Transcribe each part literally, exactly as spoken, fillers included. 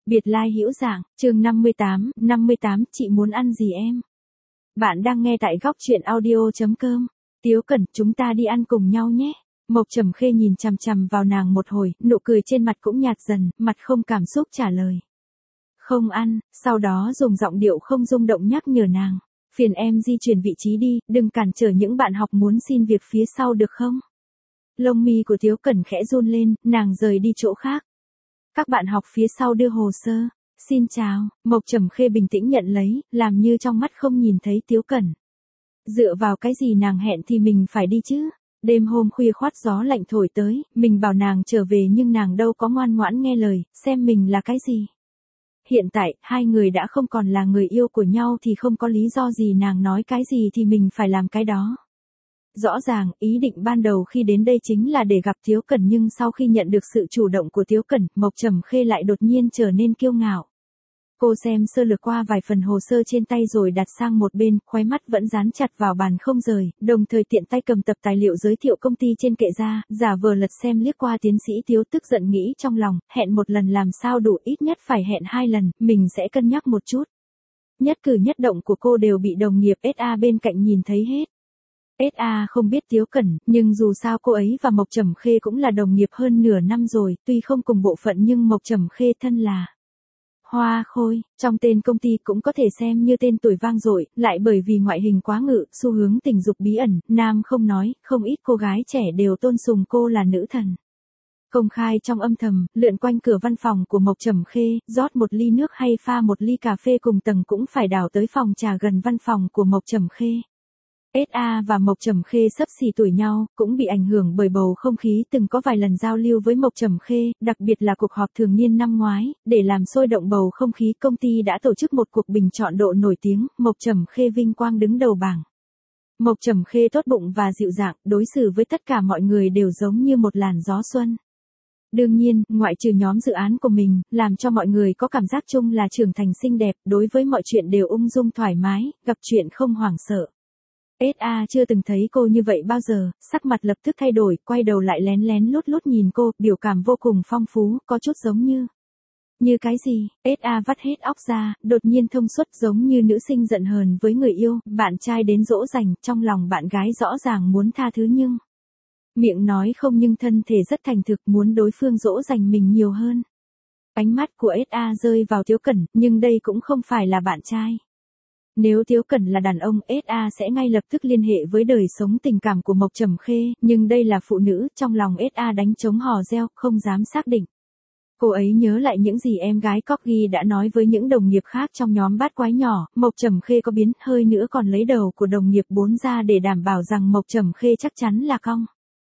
Biệt lai hữu dạng, chương năm mươi tám, năm mươi tám, chị muốn ăn gì em? Bạn đang nghe tại góc truyện audio chấm com. Tiếu Cẩn, chúng ta đi ăn cùng nhau nhé. Mộc Trầm Khê nhìn chằm chằm vào nàng một hồi, nụ cười trên mặt cũng nhạt dần, mặt không cảm xúc trả lời. Không ăn, sau đó dùng giọng điệu không rung động nhắc nhở nàng. Phiền em di chuyển vị trí đi, đừng cản trở những bạn học muốn xin việc phía sau được không? Lông mi của Tiếu Cẩn khẽ run lên, nàng rời đi chỗ khác. Các bạn học phía sau đưa hồ sơ. Xin chào, Mộc Trầm Khê bình tĩnh nhận lấy, làm như trong mắt không nhìn thấy Tiếu Cẩn. Dựa vào cái gì nàng hẹn thì mình phải đi chứ? Đêm hôm khuya khoắt gió lạnh thổi tới, mình bảo nàng trở về nhưng nàng đâu có ngoan ngoãn nghe lời, xem mình là cái gì. Hiện tại, hai người đã không còn là người yêu của nhau thì không có lý do gì nàng nói cái gì thì mình phải làm cái đó. Rõ ràng, ý định ban đầu khi đến đây chính là để gặp Tiếu Cẩn nhưng sau khi nhận được sự chủ động của Tiếu Cẩn, Mộc Trầm Khê lại đột nhiên trở nên kiêu ngạo. Cô xem sơ lược qua vài phần hồ sơ trên tay rồi đặt sang một bên, khóe mắt vẫn dán chặt vào bàn không rời, đồng thời tiện tay cầm tập tài liệu giới thiệu công ty trên kệ ra, giả vờ lật xem liếc qua tiến sĩ Tiếu tức giận nghĩ trong lòng, hẹn một lần làm sao đủ, ít nhất phải hẹn hai lần, mình sẽ cân nhắc một chút. Nhất cử nhất động của cô đều bị đồng nghiệp ét a bên cạnh nhìn thấy hết. ét a không biết Tiếu Cẩn, nhưng dù sao cô ấy và Mộc Trầm Khê cũng là đồng nghiệp hơn nửa năm rồi, tuy không cùng bộ phận nhưng Mộc Trầm Khê thân là Hoa Khôi, trong tên công ty cũng có thể xem như tên tuổi vang dội, lại bởi vì ngoại hình quá ngự, xu hướng tình dục bí ẩn, nam không nói, không ít cô gái trẻ đều tôn sùng cô là nữ thần. Công khai trong âm thầm, lượn quanh cửa văn phòng của Mộc Trầm Khê, rót một ly nước hay pha một ly cà phê cùng tầng cũng phải đảo tới phòng trà gần văn phòng của Mộc Trầm Khê. ét a và Mộc Trầm Khê xấp xỉ tuổi nhau, cũng bị ảnh hưởng bởi bầu không khí từng có vài lần giao lưu với Mộc Trầm Khê, đặc biệt là cuộc họp thường niên năm ngoái, để làm sôi động bầu không khí công ty đã tổ chức một cuộc bình chọn độ nổi tiếng, Mộc Trầm Khê vinh quang đứng đầu bảng. Mộc Trầm Khê tốt bụng và dịu dàng, đối xử với tất cả mọi người đều giống như một làn gió xuân. Đương nhiên, ngoại trừ nhóm dự án của mình, làm cho mọi người có cảm giác chung là trưởng thành xinh đẹp, đối với mọi chuyện đều ung dung thoải mái, gặp chuyện không hoảng sợ. ét a chưa từng thấy cô như vậy bao giờ, sắc mặt lập tức thay đổi, quay đầu lại lén lén lút lút nhìn cô, biểu cảm vô cùng phong phú, có chút giống như... Như cái gì? ét a vắt hết óc ra, đột nhiên thông suốt giống như nữ sinh giận hờn với người yêu, bạn trai đến dỗ dành, trong lòng bạn gái rõ ràng muốn tha thứ nhưng... Miệng nói không nhưng thân thể rất thành thực muốn đối phương dỗ dành mình nhiều hơn. Ánh mắt của ét a rơi vào Tiếu Cẩn, nhưng đây cũng không phải là bạn trai. Nếu Tiếu Cẩn là đàn ông, ét a sẽ ngay lập tức liên hệ với đời sống tình cảm của Mộc Trầm Khê, nhưng đây là phụ nữ, trong lòng ét a đánh trống hò reo, không dám xác định. Cô ấy nhớ lại những gì em gái Corgi đã nói với những đồng nghiệp khác trong nhóm bát quái nhỏ, Mộc Trầm Khê có biến hơi nữa còn lấy đầu của đồng nghiệp bốn ra để đảm bảo rằng Mộc Trầm Khê chắc chắn là cong.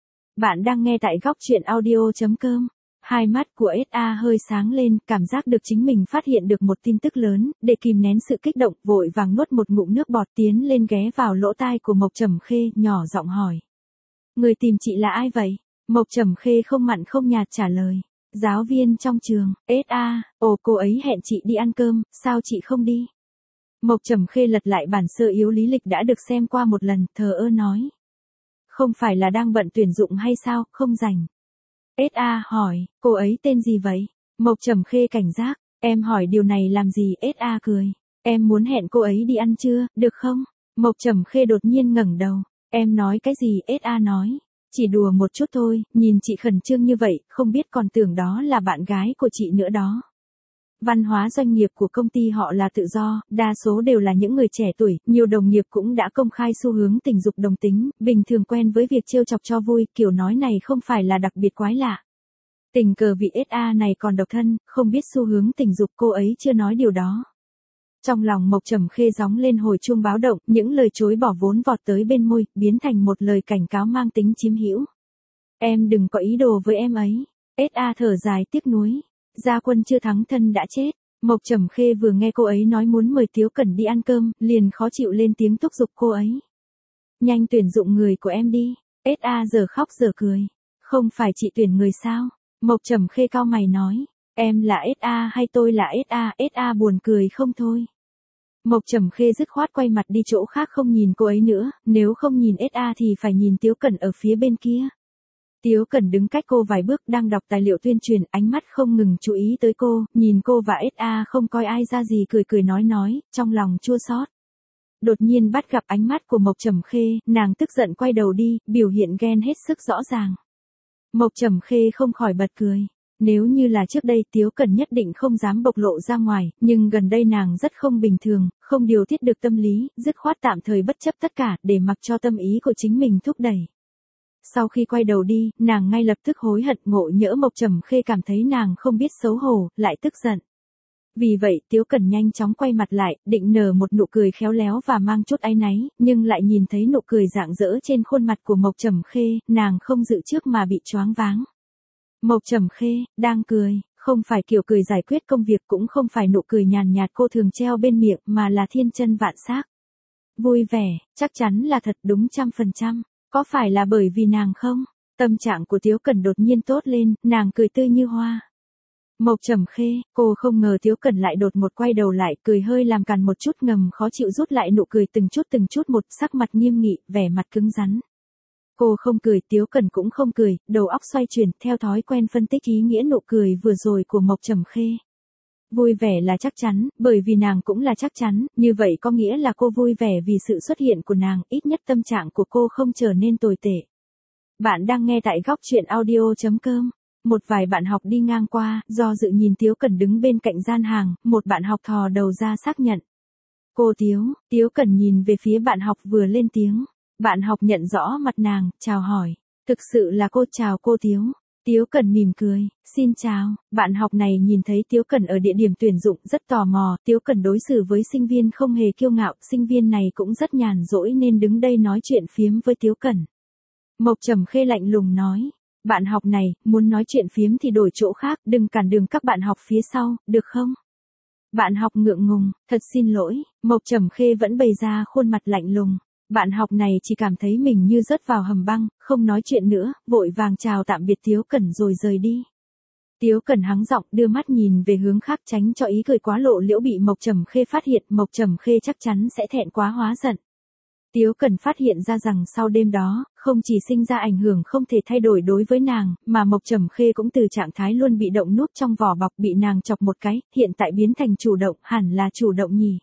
Bạn đang nghe tại góc truyện audio chấm com. Hai mắt của ét a hơi sáng lên, cảm giác được chính mình phát hiện được một tin tức lớn, để kìm nén sự kích động, vội vàng nuốt một ngụm nước bọt tiến lên ghé vào lỗ tai của Mộc Trầm Khê, nhỏ giọng hỏi. Người tìm chị là ai vậy? Mộc Trầm Khê không mặn không nhạt trả lời. Giáo viên trong trường, ét a, ồ cô ấy hẹn chị đi ăn cơm, sao chị không đi? Mộc Trầm Khê lật lại bản sơ yếu lý lịch đã được xem qua một lần, thờ ơ nói. Không phải là đang bận tuyển dụng hay sao, không rảnh. ét a hỏi, cô ấy tên gì vậy? Mộc Trầm Khê cảnh giác, em hỏi điều này làm gì? ét a cười, em muốn hẹn cô ấy đi ăn trưa, được không? Mộc Trầm Khê đột nhiên ngẩng đầu, em nói cái gì? ét a nói, chỉ đùa một chút thôi, nhìn chị khẩn trương như vậy, không biết còn tưởng đó là bạn gái của chị nữa đó. Văn hóa doanh nghiệp của công ty họ là tự do, đa số đều là những người trẻ tuổi, nhiều đồng nghiệp cũng đã công khai xu hướng tình dục đồng tính, bình thường quen với việc trêu chọc cho vui, kiểu nói này không phải là đặc biệt quái lạ. Tình cờ vị ét a này còn độc thân, không biết xu hướng tình dục, cô ấy chưa nói điều đó. Trong lòng Mộc Trầm Khê gióng lên hồi chuông báo động, những lời chối bỏ vốn vọt tới bên môi, biến thành một lời cảnh cáo mang tính chiếm hữu. Em đừng có ý đồ với em ấy. ét a thở dài tiếc nuối. Gia quân chưa thắng thân đã chết. Mộc Trầm Khê vừa nghe cô ấy nói muốn mời Tiếu Cẩn đi ăn cơm, liền khó chịu lên tiếng thúc giục cô ấy. Nhanh tuyển dụng người của em đi. ét a giờ khóc giờ cười. Không phải chị tuyển người sao? Mộc Trầm Khê cau mày nói. Em là ét a hay tôi là ét a? ét a buồn cười không thôi. Mộc Trầm Khê dứt khoát quay mặt đi chỗ khác không nhìn cô ấy nữa, nếu không nhìn ét a thì phải nhìn Tiếu Cẩn ở phía bên kia. Tiếu Cẩn đứng cách cô vài bước đang đọc tài liệu tuyên truyền, ánh mắt không ngừng chú ý tới cô, nhìn cô và ét a không coi ai ra gì cười cười nói nói, trong lòng chua xót. Đột nhiên bắt gặp ánh mắt của Mộc Trầm Khê, nàng tức giận quay đầu đi, biểu hiện ghen hết sức rõ ràng. Mộc Trầm Khê không khỏi bật cười. Nếu như là trước đây Tiếu Cẩn nhất định không dám bộc lộ ra ngoài, nhưng gần đây nàng rất không bình thường, không điều tiết được tâm lý, dứt khoát tạm thời bất chấp tất cả, để mặc cho tâm ý của chính mình thúc đẩy. Sau khi quay đầu đi, nàng ngay lập tức hối hận, ngộ nhỡ Mộc Trầm Khê cảm thấy nàng không biết xấu hổ, lại tức giận. Vì vậy Tiếu Cẩn nhanh chóng quay mặt lại, định nở một nụ cười khéo léo và mang chút áy náy, nhưng lại nhìn thấy nụ cười rạng rỡ trên khuôn mặt của Mộc Trầm Khê, nàng không dự trước mà bị choáng váng. Mộc Trầm Khê, đang cười, không phải kiểu cười giải quyết công việc, cũng không phải nụ cười nhàn nhạt cô thường treo bên miệng, mà là thiên chân vạn sắc. Vui vẻ, chắc chắn là thật đúng trăm phần trăm. Có phải là bởi vì nàng không? Tâm trạng của Tiếu Cẩn đột nhiên tốt lên, nàng cười tươi như hoa. Mộc Trầm Khê, cô không ngờ Tiếu Cẩn lại đột một quay đầu lại, cười hơi làm càn một chút, ngầm khó chịu rút lại nụ cười từng chút từng chút một, sắc mặt nghiêm nghị, vẻ mặt cứng rắn. Cô không cười, Tiếu Cẩn cũng không cười, đầu óc xoay chuyển, theo thói quen phân tích ý nghĩa nụ cười vừa rồi của Mộc Trầm Khê. Vui vẻ là chắc chắn, bởi vì nàng cũng là chắc chắn, như vậy có nghĩa là cô vui vẻ vì sự xuất hiện của nàng, ít nhất tâm trạng của cô không trở nên tồi tệ. Bạn đang nghe tại góc truyện audio chấm com. Một vài bạn học đi ngang qua, do dự nhìn Tiếu Cẩn đứng bên cạnh gian hàng, một bạn học thò đầu ra xác nhận. Cô Tiếu, Tiếu Cẩn nhìn về phía bạn học vừa lên tiếng. Bạn học nhận rõ mặt nàng, chào hỏi. Thực sự là cô, chào cô Tiếu. Tiếu Cẩn mỉm cười, xin chào. Bạn học này nhìn thấy Tiếu Cẩn ở địa điểm tuyển dụng rất tò mò, Tiếu Cẩn đối xử với sinh viên không hề kiêu ngạo, sinh viên này cũng rất nhàn rỗi nên đứng đây nói chuyện phiếm với Tiếu Cẩn. Mộc Trầm Khê lạnh lùng nói, bạn học này, muốn nói chuyện phiếm thì đổi chỗ khác, đừng cản đường các bạn học phía sau, được không? Bạn học ngượng ngùng, thật xin lỗi, Mộc Trầm Khê vẫn bày ra khuôn mặt lạnh lùng. Bạn học này chỉ cảm thấy mình như rớt vào hầm băng, không nói chuyện nữa, vội vàng chào tạm biệt Tiếu Cẩn rồi rời đi. Tiếu Cẩn hắng giọng đưa mắt nhìn về hướng khác tránh cho ý cười quá lộ liễu bị Mộc Trầm Khê phát hiện, Mộc Trầm Khê chắc chắn sẽ thẹn quá hóa giận. Tiếu Cẩn phát hiện ra rằng sau đêm đó, không chỉ sinh ra ảnh hưởng không thể thay đổi đối với nàng, mà Mộc Trầm Khê cũng từ trạng thái luôn bị động núp trong vỏ bọc bị nàng chọc một cái, hiện tại biến thành chủ động, hẳn là chủ động nhỉ.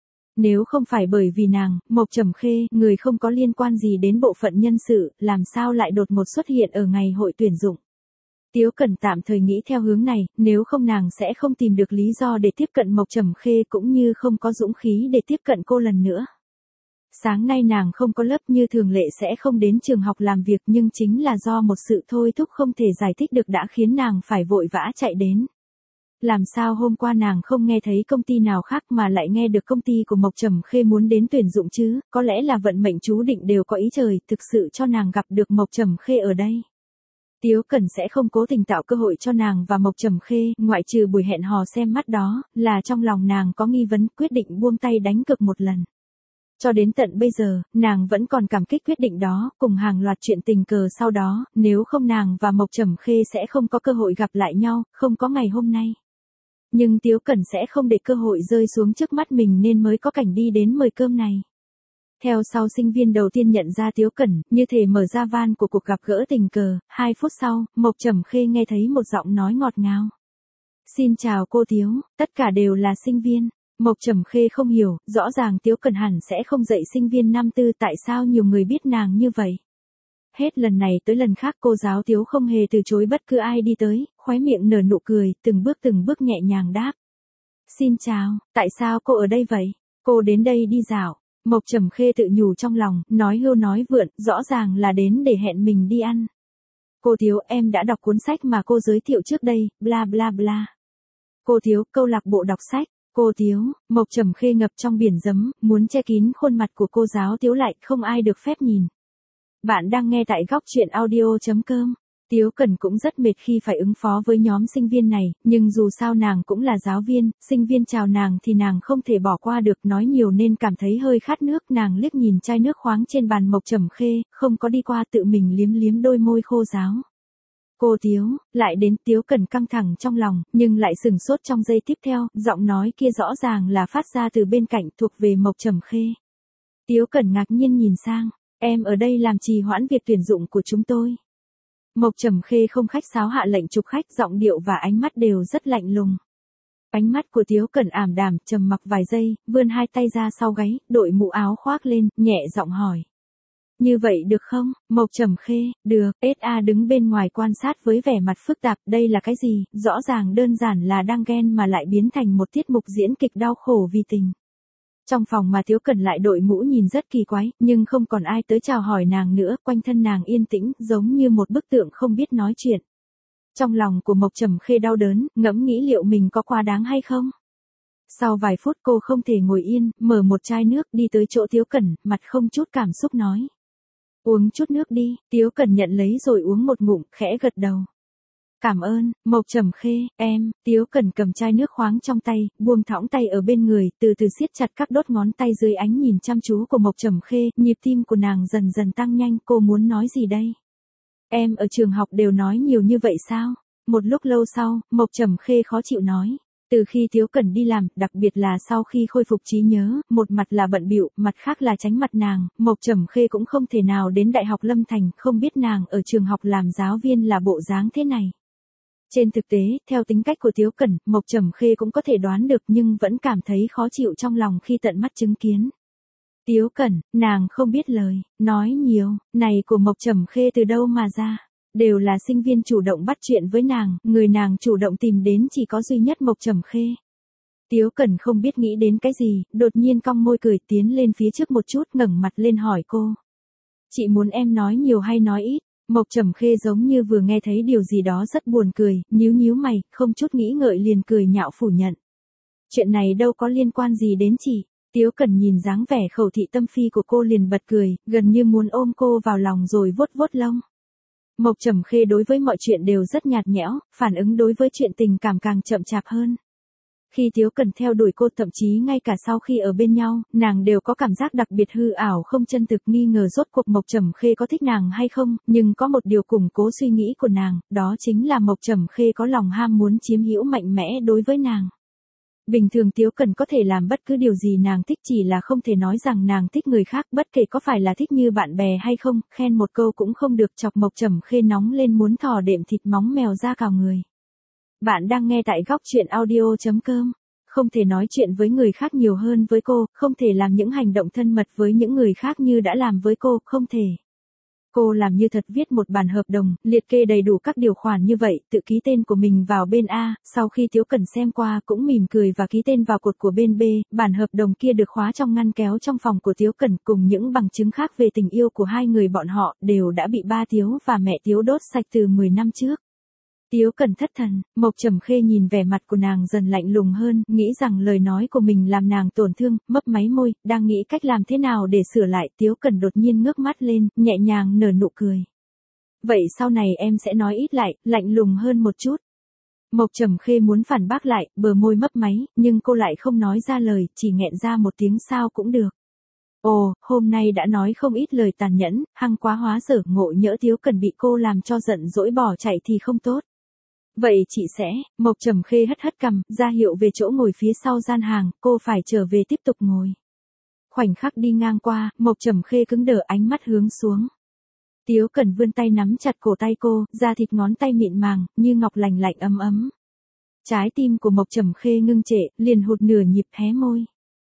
Nếu không phải bởi vì nàng, Mộc Trầm Khê, người không có liên quan gì đến bộ phận nhân sự, làm sao lại đột ngột xuất hiện ở ngày hội tuyển dụng. Tiếu Cẩn tạm thời nghĩ theo hướng này, nếu không nàng sẽ không tìm được lý do để tiếp cận Mộc Trầm Khê cũng như không có dũng khí để tiếp cận cô lần nữa. Sáng nay nàng không có lớp như thường lệ sẽ không đến trường học làm việc, nhưng chính là do một sự thôi thúc không thể giải thích được đã khiến nàng phải vội vã chạy đến. Làm sao hôm qua nàng không nghe thấy công ty nào khác mà lại nghe được công ty của Mộc Trầm Khê muốn đến tuyển dụng chứ, có lẽ là vận mệnh chú định đều có ý trời, thực sự cho nàng gặp được Mộc Trầm Khê ở đây. Tiếu Cẩn sẽ không cố tình tạo cơ hội cho nàng và Mộc Trầm Khê, ngoại trừ buổi hẹn hò xem mắt đó, là trong lòng nàng có nghi vấn, quyết định buông tay đánh cược một lần. Cho đến tận bây giờ, nàng vẫn còn cảm kích quyết định đó, cùng hàng loạt chuyện tình cờ sau đó, nếu không nàng và Mộc Trầm Khê sẽ không có cơ hội gặp lại nhau, không có ngày hôm nay. Nhưng Tiếu Cẩn sẽ không để cơ hội rơi xuống trước mắt mình nên mới có cảnh đi đến mời cơm này. Theo sau sinh viên đầu tiên nhận ra Tiếu Cẩn, như thể mở ra van của cuộc gặp gỡ tình cờ, hai phút sau, Mộc Trầm Khê nghe thấy một giọng nói ngọt ngào. Xin chào cô Tiếu, tất cả đều là sinh viên. Mộc Trầm Khê không hiểu, rõ ràng Tiếu Cẩn hẳn sẽ không dạy sinh viên năm tư, tại sao nhiều người biết nàng như vậy. Hết lần này tới lần khác cô giáo Tiếu không hề từ chối bất cứ ai đi tới, khóe miệng nở nụ cười, từng bước từng bước nhẹ nhàng đáp. Xin chào, tại sao cô ở đây vậy? Cô đến đây đi dạo. Mộc Trầm Khê tự nhủ trong lòng, nói hưu nói vượn, rõ ràng là đến để hẹn mình đi ăn. Cô Tiếu, em đã đọc cuốn sách mà cô giới thiệu trước đây, bla bla bla. Cô Tiếu, câu lạc bộ đọc sách. Cô Tiếu, Mộc Trầm Khê ngập trong biển giấm, muốn che kín khuôn mặt của cô giáo Tiếu lại, không ai được phép nhìn. Bạn đang nghe tại góc truyện audio chấm com. Tiếu Cẩn cũng rất mệt khi phải ứng phó với nhóm sinh viên này, nhưng dù sao nàng cũng là giáo viên, sinh viên chào nàng thì nàng không thể bỏ qua được, nói nhiều nên cảm thấy hơi khát nước, nàng liếc nhìn chai nước khoáng trên bàn Mộc Trầm Khê, không có đi qua, tự mình liếm liếm đôi môi khô ráo. Cô Tiếu, lại đến. Tiếu Cẩn căng thẳng trong lòng, nhưng lại sừng sốt trong giây tiếp theo, giọng nói kia rõ ràng là phát ra từ bên cạnh, thuộc về Mộc Trầm Khê. Tiếu Cẩn ngạc nhiên nhìn sang, em ở đây làm trì hoãn việc tuyển dụng của chúng tôi. Mộc Trầm Khê không khách sáo hạ lệnh chụp khách, giọng điệu và ánh mắt đều rất lạnh lùng. Ánh mắt của Tiếu Cẩn ảm đạm, trầm mặc vài giây, vươn hai tay ra sau gáy, đội mũ áo khoác lên, nhẹ giọng hỏi. Như vậy được không, Mộc Trầm Khê? Được. ét a đứng bên ngoài quan sát với vẻ mặt phức tạp, đây là cái gì, rõ ràng đơn giản là đang ghen mà lại biến thành một tiết mục diễn kịch đau khổ vì tình. Trong phòng mà Tiếu Cẩn lại đội mũ nhìn rất kỳ quái, nhưng không còn ai tới chào hỏi nàng nữa, quanh thân nàng yên tĩnh, giống như một bức tượng không biết nói chuyện. Trong lòng của Mộc Trầm Khê đau đớn, ngẫm nghĩ liệu mình có quá đáng hay không. Sau vài phút cô không thể ngồi yên, mở một chai nước đi tới chỗ Tiếu Cẩn, mặt không chút cảm xúc nói. Uống chút nước đi, Tiếu Cẩn nhận lấy rồi uống một ngụm, khẽ gật đầu. Cảm ơn, Mộc Trầm Khê, em. Tiếu Cẩn cầm chai nước khoáng trong tay, buông thõng tay ở bên người, từ từ siết chặt các đốt ngón tay dưới ánh nhìn chăm chú của Mộc Trầm Khê, nhịp tim của nàng dần dần tăng nhanh, cô muốn nói gì đây? Em ở trường học đều nói nhiều như vậy sao? Một lúc lâu sau, Mộc Trầm Khê khó chịu nói. Từ khi Tiếu Cẩn đi làm, đặc biệt là sau khi khôi phục trí nhớ, một mặt là bận bịu, mặt khác là tránh mặt nàng, Mộc Trầm Khê cũng không thể nào đến Đại học Lâm Thành, không biết nàng ở trường học làm giáo viên là bộ dáng thế này. Trên thực tế, theo tính cách của Tiếu Cẩn, Mộc Trầm Khê cũng có thể đoán được nhưng vẫn cảm thấy khó chịu trong lòng khi tận mắt chứng kiến. Tiếu Cẩn, nàng không biết lời, nói nhiều, này của Mộc Trầm Khê từ đâu mà ra. Đều là sinh viên chủ động bắt chuyện với nàng, người nàng chủ động tìm đến chỉ có duy nhất Mộc Trầm Khê. Tiếu Cẩn không biết nghĩ đến cái gì, đột nhiên cong môi cười tiến lên phía trước một chút ngẩng mặt lên hỏi cô. Chị muốn em nói nhiều hay nói ít? Mộc Trầm Khê giống như vừa nghe thấy điều gì đó rất buồn cười, nhíu nhíu mày, không chút nghĩ ngợi liền cười nhạo phủ nhận. Chuyện này đâu có liên quan gì đến chị. Tiếu Cẩn nhìn dáng vẻ khẩu thị tâm phi của cô liền bật cười, gần như muốn ôm cô vào lòng rồi vuốt vuốt lông. Mộc Trầm Khê đối với mọi chuyện đều rất nhạt nhẽo, phản ứng đối với chuyện tình cảm càng chậm chạp hơn. Khi Tiếu Cẩn theo đuổi cô, thậm chí ngay cả sau khi ở bên nhau, nàng đều có cảm giác đặc biệt hư ảo không chân thực, nghi ngờ rốt cuộc Mộc Trầm Khê có thích nàng hay không, nhưng có một điều củng cố suy nghĩ của nàng, đó chính là Mộc Trầm Khê có lòng ham muốn chiếm hữu mạnh mẽ đối với nàng. Bình thường Tiếu Cẩn có thể làm bất cứ điều gì nàng thích, chỉ là không thể nói rằng nàng thích người khác, bất kể có phải là thích như bạn bè hay không, khen một câu cũng không được, chọc Mộc Trầm Khê nóng lên muốn thò đệm thịt móng mèo ra cào người. Bạn đang nghe tại góc truyện audio chấm com. Không thể nói chuyện với người khác nhiều hơn với cô, không thể làm những hành động thân mật với những người khác như đã làm với cô, không thể. Cô làm như thật viết một bản hợp đồng, liệt kê đầy đủ các điều khoản như vậy, tự ký tên của mình vào bên A, sau khi Tiếu Cẩn xem qua cũng mỉm cười và ký tên vào cột của bên B, bản hợp đồng kia được khóa trong ngăn kéo trong phòng của Tiếu Cẩn cùng những bằng chứng khác về tình yêu của hai người bọn họ đều đã bị ba Tiếu và mẹ Tiếu đốt sạch từ mười năm trước. Tiếu Cẩn thất thần, Mộc Trầm Khê nhìn vẻ mặt của nàng dần lạnh lùng hơn, nghĩ rằng lời nói của mình làm nàng tổn thương, mấp máy môi, đang nghĩ cách làm thế nào để sửa lại, Tiếu Cẩn đột nhiên ngước mắt lên, nhẹ nhàng nở nụ cười. Vậy sau này em sẽ nói ít lại, lạnh lùng hơn một chút. Mộc Trầm Khê muốn phản bác lại, bờ môi mấp máy, nhưng cô lại không nói ra lời, chỉ nghẹn ra một tiếng sao cũng được. Ồ, hôm nay đã nói không ít lời tàn nhẫn, hăng quá hóa dở, ngộ nhỡ Tiếu Cẩn bị cô làm cho giận dỗi bỏ chạy thì không tốt. Vậy chị sẽ, Mộc Trầm Khê hất hất cằm, ra hiệu về chỗ ngồi phía sau gian hàng, cô phải trở về tiếp tục ngồi. Khoảnh khắc đi ngang qua, Mộc Trầm Khê cứng đờ, ánh mắt hướng xuống. Tiếu Cẩn vươn tay nắm chặt cổ tay cô, da thịt ngón tay mịn màng, như ngọc lành lạnh ấm ấm. Trái tim của Mộc Trầm Khê ngưng trệ, liền hụt nửa nhịp, hé môi.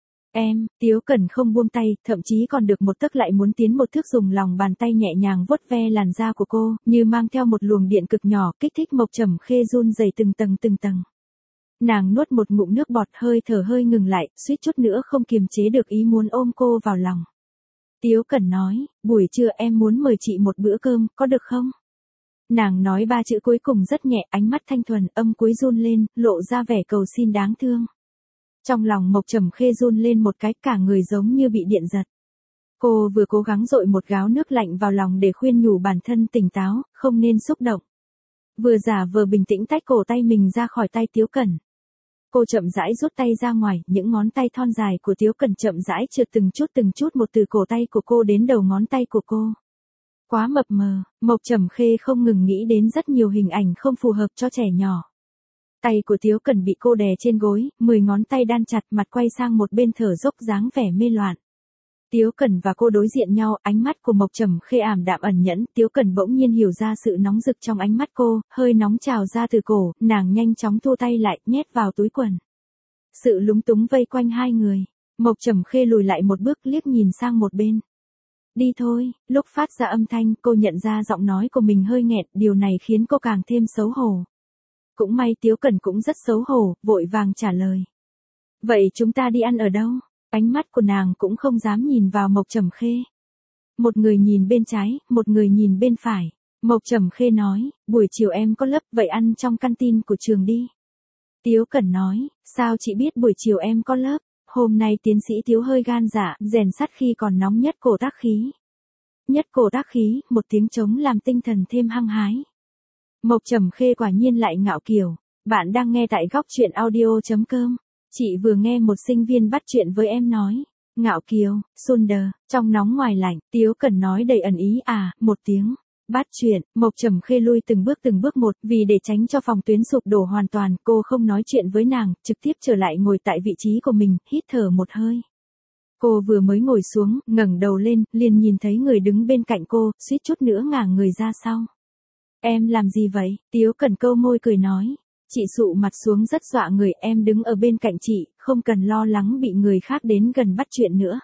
Em, Tiếu Cẩn không buông tay, thậm chí còn được một tấc lại muốn tiến một thước, dùng lòng bàn tay nhẹ nhàng vuốt ve làn da của cô, như mang theo một luồng điện cực nhỏ, kích thích Mộc Trầm Khê run rẩy từng tầng từng tầng. Nàng nuốt một ngụm nước bọt, hơi thở hơi ngừng lại, suýt chút nữa không kiềm chế được ý muốn ôm cô vào lòng. Tiếu Cẩn nói, buổi trưa em muốn mời chị một bữa cơm, có được không? Nàng nói ba chữ cuối cùng rất nhẹ, ánh mắt thanh thuần, âm cuối run lên, lộ ra vẻ cầu xin đáng thương. Trong lòng Mộc Trầm Khê run lên một cái, cả người giống như bị điện giật. Cô vừa cố gắng dội một gáo nước lạnh vào lòng để khuyên nhủ bản thân tỉnh táo, không nên xúc động. Vừa giả vờ bình tĩnh tách cổ tay mình ra khỏi tay Tiếu Cẩn. Cô chậm rãi rút tay ra ngoài, những ngón tay thon dài của Tiếu Cẩn chậm rãi trượt từng chút từng chút một từ cổ tay của cô đến đầu ngón tay của cô. Quá mập mờ, Mộc Trầm Khê không ngừng nghĩ đến rất nhiều hình ảnh không phù hợp cho trẻ nhỏ. Tay của Tiếu Cẩn bị cô đè trên gối, mười ngón tay đan chặt, mặt quay sang một bên thở dốc dáng vẻ mê loạn. Tiếu Cẩn và cô đối diện nhau, ánh mắt của Mộc Trầm Khê ảm đạm ẩn nhẫn, Tiếu Cẩn bỗng nhiên hiểu ra sự nóng rực trong ánh mắt cô, hơi nóng trào ra từ cổ, nàng nhanh chóng thu tay lại, nhét vào túi quần. Sự lúng túng vây quanh hai người, Mộc Trầm Khê lùi lại một bước liếc nhìn sang một bên. Đi thôi, lúc phát ra âm thanh, cô nhận ra giọng nói của mình hơi nghẹn, điều này khiến cô càng thêm xấu hổ. Cũng may Tiếu Cẩn cũng rất xấu hổ, vội vàng trả lời. Vậy chúng ta đi ăn ở đâu? Ánh mắt của nàng cũng không dám nhìn vào Mộc Trầm Khê. Một người nhìn bên trái, một người nhìn bên phải. Mộc Trầm Khê nói, buổi chiều em có lớp, vậy ăn trong canteen của trường đi. Tiếu Cẩn nói, sao chị biết buổi chiều em có lớp? Hôm nay tiến sĩ Tiếu hơi gan dạ, rèn sắt khi còn nóng nhất cổ tác khí. Nhất cổ tác khí, một tiếng trống làm tinh thần thêm hăng hái. Mộc Trầm Khê quả nhiên lại ngạo kiều. Bạn đang nghe tại góc truyện audio.com. Chị vừa nghe một sinh viên bắt chuyện với em nói. Ngạo kiều, Sunder, trong nóng ngoài lạnh, Tiếu Cẩn nói đầy ẩn ý à, một tiếng. Bắt chuyện, Mộc Trầm Khê lui từng bước từng bước một, vì để tránh cho phòng tuyến sụp đổ hoàn toàn, cô không nói chuyện với nàng, trực tiếp trở lại ngồi tại vị trí của mình, hít thở một hơi. Cô vừa mới ngồi xuống, ngẩng đầu lên, liền nhìn thấy người đứng bên cạnh cô, suýt chút nữa ngả người ra sau. Em làm gì vậy? Tiếu Cẩn câu môi cười nói. Chị sụ mặt xuống rất dọa người, em đứng ở bên cạnh chị, không cần lo lắng bị người khác đến gần bắt chuyện nữa.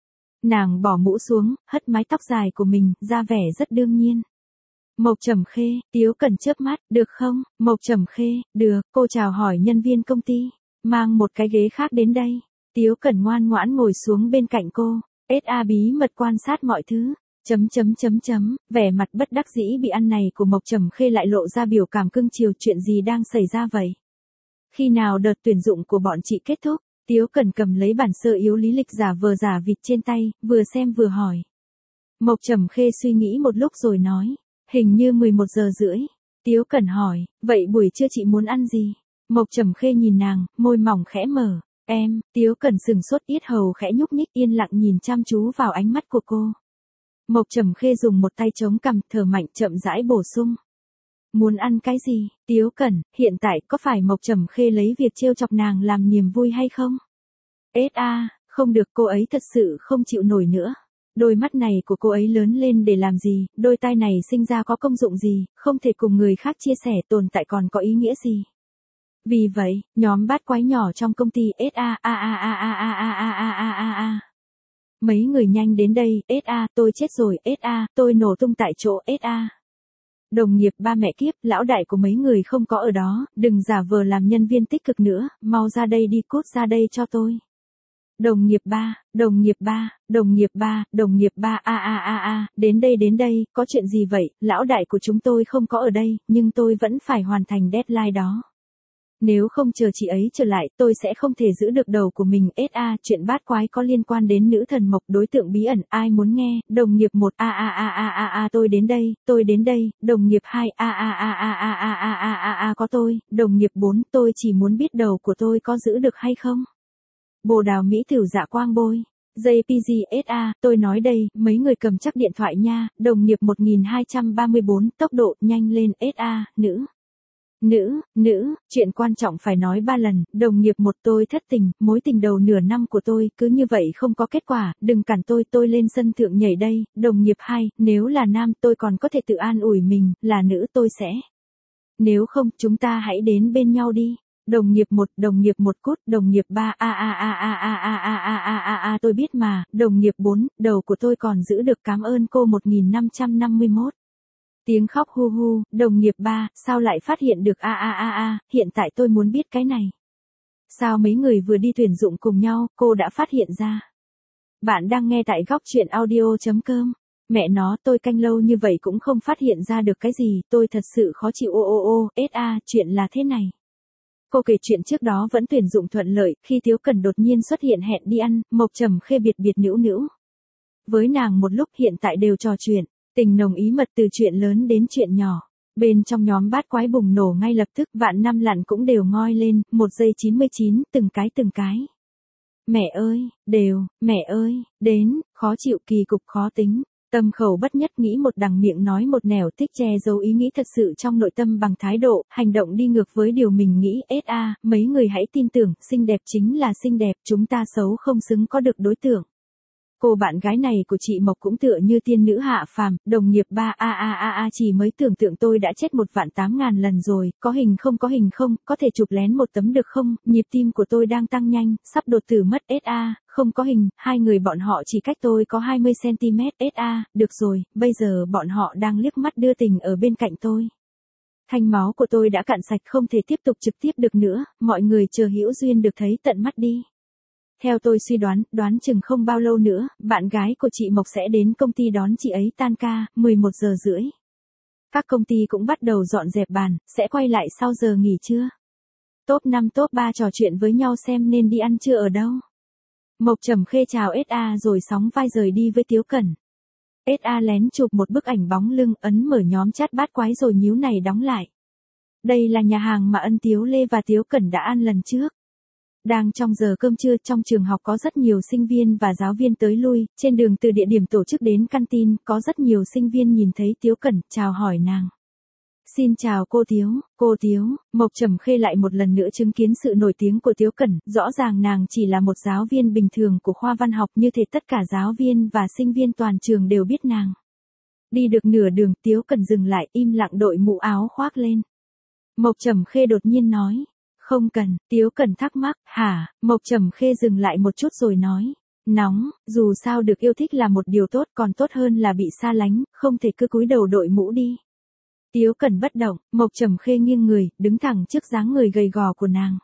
Nàng bỏ mũ xuống, hất mái tóc dài của mình, ra vẻ rất đương nhiên. Mộc Trầm Khê, Tiếu Cẩn chớp mắt, được không? Mộc Trầm Khê, được, cô chào hỏi nhân viên công ty, mang một cái ghế khác đến đây. Tiếu Cẩn ngoan ngoãn ngồi xuống bên cạnh cô, ét a bí mật quan sát mọi thứ. Chấm chấm chấm chấm, vẻ mặt bất đắc dĩ bị ăn này của Mộc Trầm Khê lại lộ ra biểu cảm cưng chiều, chuyện gì đang xảy ra vậy? Khi nào đợt tuyển dụng của bọn chị kết thúc? Tiếu Cẩn cầm lấy bản sơ yếu lý lịch giả vờ giả vịt trên tay, vừa xem vừa hỏi. Mộc Trầm Khê suy nghĩ một lúc rồi nói, hình như mười một giờ rưỡi. Tiếu Cẩn hỏi, vậy buổi trưa chị muốn ăn gì? Mộc Trầm Khê nhìn nàng, môi mỏng khẽ mở, em, Tiếu Cẩn sừng sốt, yết hầu khẽ nhúc nhích, yên lặng nhìn chăm chú vào ánh mắt của cô. Mộc Trầm Khê dùng một tay chống cằm, thở mạnh, chậm rãi bổ sung. Muốn ăn cái gì? Tiếu Cẩn, hiện tại có phải Mộc Trầm Khê lấy việc trêu chọc nàng làm niềm vui hay không? ét a, không được, cô ấy thật sự không chịu nổi nữa. Đôi mắt này của cô ấy lớn lên để làm gì, đôi tai này sinh ra có công dụng gì, không thể cùng người khác chia sẻ, tồn tại còn có ý nghĩa gì. Vì vậy, nhóm bát quái nhỏ trong công ty ét a a a a a a a a a a a a. Mấy người nhanh đến đây, ét a, tôi chết rồi, ét a, tôi nổ tung tại chỗ, ét a. Đồng nghiệp ba mẹ kiếp, lão đại của mấy người không có ở đó, đừng giả vờ làm nhân viên tích cực nữa, mau ra đây đi, cút ra đây cho tôi. Đồng nghiệp ba, đồng nghiệp ba, đồng nghiệp ba, đồng nghiệp ba, a a a a, đến đây đến đây, có chuyện gì vậy, lão đại của chúng tôi không có ở đây, nhưng tôi vẫn phải hoàn thành deadline đó. Nếu không chờ chị ấy trở lại, tôi sẽ không thể giữ được đầu của mình. ét a, chuyện bát quái có liên quan đến nữ thần Mộc, đối tượng bí ẩn, ai muốn nghe? Đồng nghiệp một, a a a a a a, tôi đến đây, tôi đến đây. Đồng nghiệp hai, a a a a a a a a a a, có tôi. Đồng nghiệp bốn, tôi chỉ muốn biết đầu của tôi có giữ được hay không? Bồ đào mỹ thử dạ quang bôi. jê pê giê, ét a, tôi nói đây, mấy người cầm chắc điện thoại nha. Đồng nghiệp một nghìn hai trăm ba mươi bốn, tốc độ, nhanh lên, ét a, nữ. Nữ, nữ, chuyện quan trọng phải nói ba lần, đồng nghiệp một, tôi thất tình, mối tình đầu nửa năm của tôi, cứ như vậy không có kết quả, đừng cản tôi, tôi lên sân thượng nhảy đây. Đồng nghiệp hai, nếu là nam tôi còn có thể tự an ủi mình, là nữ tôi sẽ. Nếu không, chúng ta hãy đến bên nhau đi. Đồng nghiệp một, đồng nghiệp một cút, đồng nghiệp ba, a a a a a a a a a a a, tôi biết mà. Đồng nghiệp bốn, đầu của tôi còn giữ được, cảm ơn cô một nghìn năm trăm năm mươi mốt. Tiếng khóc hu hu, đồng nghiệp ba, sao lại phát hiện được, a a a a, hiện tại tôi muốn biết cái này. Sao mấy người vừa đi tuyển dụng cùng nhau, cô đã phát hiện ra. Bạn đang nghe tại góc truyện audio.com. Mẹ nó, tôi canh lâu như vậy cũng không phát hiện ra được cái gì, tôi thật sự khó chịu, ô ô ô, ét a, chuyện là thế này. Cô kể chuyện trước đó vẫn tuyển dụng thuận lợi, khi Tiếu Cẩn đột nhiên xuất hiện hẹn đi ăn, Mộc Trầm Khê biệt biệt nữu nữu. Với nàng một lúc hiện tại đều trò chuyện. Tình nồng ý mật từ chuyện lớn đến chuyện nhỏ. Bên trong nhóm bát quái bùng nổ ngay lập tức, vạn năm lặn cũng đều ngoi lên, một giây chín mươi chín, từng cái từng cái. Mẹ ơi, đều, mẹ ơi, đến, khó chịu, kỳ cục, khó tính. Tâm khẩu bất nhất, nghĩ một đằng miệng nói một nẻo, thích che giấu ý nghĩ thật sự trong nội tâm bằng thái độ, hành động đi ngược với điều mình nghĩ. ét a, mấy người hãy tin tưởng, xinh đẹp chính là xinh đẹp, chúng ta xấu không xứng có được đối tượng. Cô bạn gái này của chị Mộc cũng tựa như tiên nữ hạ phàm, đồng nghiệp ba a a a a chỉ mới tưởng tượng tôi đã chết một vạn tám ngàn lần rồi, có hình không có hình không, có thể chụp lén một tấm được không, nhịp tim của tôi đang tăng nhanh, sắp đột tử mất ét a, không có hình, hai người bọn họ chỉ cách tôi có hai mươi xăng ti mét ét a, được rồi, bây giờ bọn họ đang liếc mắt đưa tình ở bên cạnh tôi. Thanh máu của tôi đã cạn sạch không thể tiếp tục trực tiếp được nữa, mọi người chờ hữu duyên được thấy tận mắt đi. Theo tôi suy đoán, đoán chừng không bao lâu nữa, bạn gái của chị Mộc sẽ đến công ty đón chị ấy tan ca, mười một giờ rưỡi. Các công ty cũng bắt đầu dọn dẹp bàn, sẽ quay lại sau giờ nghỉ trưa. Top năm top ba trò chuyện với nhau xem nên đi ăn trưa ở đâu. Mộc Trầm Khê chào ét a rồi sóng vai rời đi với Tiếu Cẩn. ét a lén chụp một bức ảnh bóng lưng, ấn mở nhóm chat bát quái rồi nhíu này đóng lại. Đây là nhà hàng mà Ân Tiếu Lê và Tiếu Cẩn đã ăn lần trước. Đang trong giờ cơm trưa, trong trường học có rất nhiều sinh viên và giáo viên tới lui, trên đường từ địa điểm tổ chức đến canteen, có rất nhiều sinh viên nhìn thấy Tiếu Cẩn, chào hỏi nàng. Xin chào cô Tiếu, cô Tiếu, Mộc Trầm Khê lại một lần nữa chứng kiến sự nổi tiếng của Tiếu Cẩn, rõ ràng nàng chỉ là một giáo viên bình thường của khoa văn học, như thể tất cả giáo viên và sinh viên toàn trường đều biết nàng. Đi được nửa đường, Tiếu Cẩn dừng lại, im lặng đội mũ áo khoác lên. Mộc Trầm Khê đột nhiên nói. Không cần, Tiếu Cẩn thắc mắc, hả, Mộc Trầm Khê dừng lại một chút rồi nói. Nóng, dù sao được yêu thích là một điều tốt, còn tốt hơn là bị xa lánh, không thể cứ cúi đầu đội mũ đi. Tiếu Cẩn bất động, Mộc Trầm Khê nghiêng người, đứng thẳng trước dáng người gầy gò của nàng.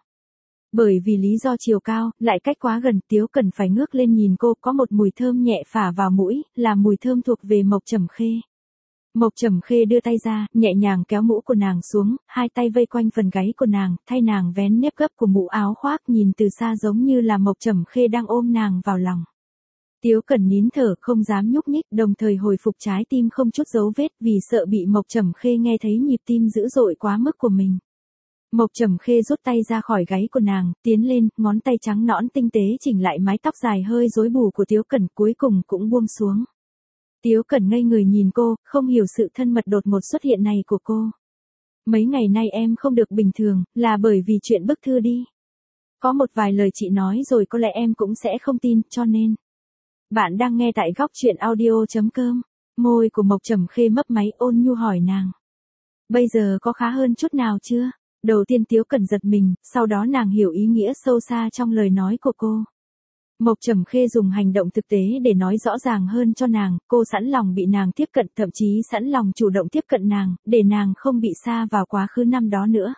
Bởi vì lý do chiều cao, lại cách quá gần, Tiếu Cẩn phải ngước lên nhìn cô, có một mùi thơm nhẹ phả vào mũi, là mùi thơm thuộc về Mộc Trầm Khê. Mộc Trầm Khê đưa tay ra, nhẹ nhàng kéo mũ của nàng xuống, hai tay vây quanh phần gáy của nàng, thay nàng vén nếp gấp của mũ áo khoác, nhìn từ xa giống như là Mộc Trầm Khê đang ôm nàng vào lòng. Tiếu Cẩn nín thở, không dám nhúc nhích, đồng thời hồi phục trái tim không chút dấu vết, vì sợ bị Mộc Trầm Khê nghe thấy nhịp tim dữ dội quá mức của mình. Mộc Trầm Khê rút tay ra khỏi gáy của nàng, tiến lên, ngón tay trắng nõn tinh tế chỉnh lại mái tóc dài hơi rối bù của Tiếu Cẩn, cuối cùng cũng buông xuống. Tiếu Cẩn ngây người nhìn cô, không hiểu sự thân mật đột ngột xuất hiện này của cô. Mấy ngày nay em không được bình thường, là bởi vì chuyện bức thư đi. Có một vài lời chị nói rồi có lẽ em cũng sẽ không tin, cho nên. Bạn đang nghe tại góc chuyện audio chấm com. Môi của Mộc Trầm Khê mấp máy, ôn nhu hỏi nàng. Bây giờ có khá hơn chút nào chưa? Đầu tiên Tiếu Cẩn giật mình, sau đó nàng hiểu ý nghĩa sâu xa trong lời nói của cô. Mộc Trầm Khê dùng hành động thực tế để nói rõ ràng hơn cho nàng, cô sẵn lòng bị nàng tiếp cận, thậm chí sẵn lòng chủ động tiếp cận nàng, để nàng không bị sa vào quá khứ năm đó nữa.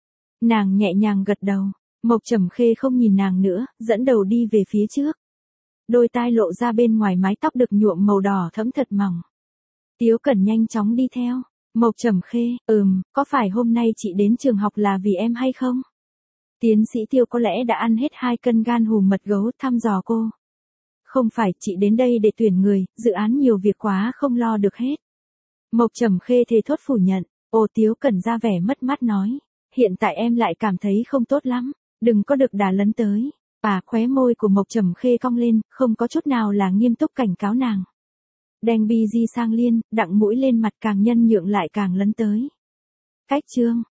Nàng nhẹ nhàng gật đầu, Mộc Trầm Khê không nhìn nàng nữa, dẫn đầu đi về phía trước. Đôi tai lộ ra bên ngoài mái tóc được nhuộm màu đỏ thẫm thật mỏng. Tiếu Cẩn nhanh chóng đi theo. Mộc Trầm Khê, ừm, có phải hôm nay chị đến trường học là vì em hay không? Tiến sĩ Tiêu có lẽ đã ăn hết hai cân gan hùm mật gấu, thăm dò cô. Không phải, chị đến đây để tuyển người, dự án nhiều việc quá không lo được hết. Mộc Trầm Khê thề thốt phủ nhận. Ồ, Tiếu Cẩn ra vẻ mất mát nói. Hiện tại em lại cảm thấy không tốt lắm, đừng có được đà lấn tới. Và khóe môi của Mộc Trầm Khê cong lên, không có chút nào là nghiêm túc cảnh cáo nàng. Đèn bi di sang liên, đặng mũi lên mặt, càng nhân nhượng lại càng lấn tới. Cách chương.